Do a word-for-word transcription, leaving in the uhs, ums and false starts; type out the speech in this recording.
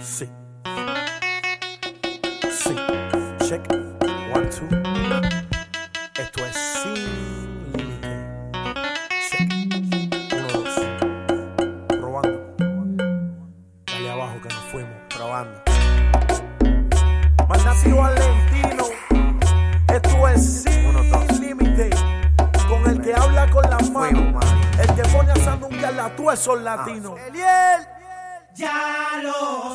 Sí. Sí. Check. One, two. Esto es Sin Límite. Check. Uno, dos. Probando. Dale abajo que nos fuimos. Probando. Manati Valentino. Esto es Sin Límite. Con el que habla con las manos. El que pone a sandunguear la tú, esos latinos. Ya lo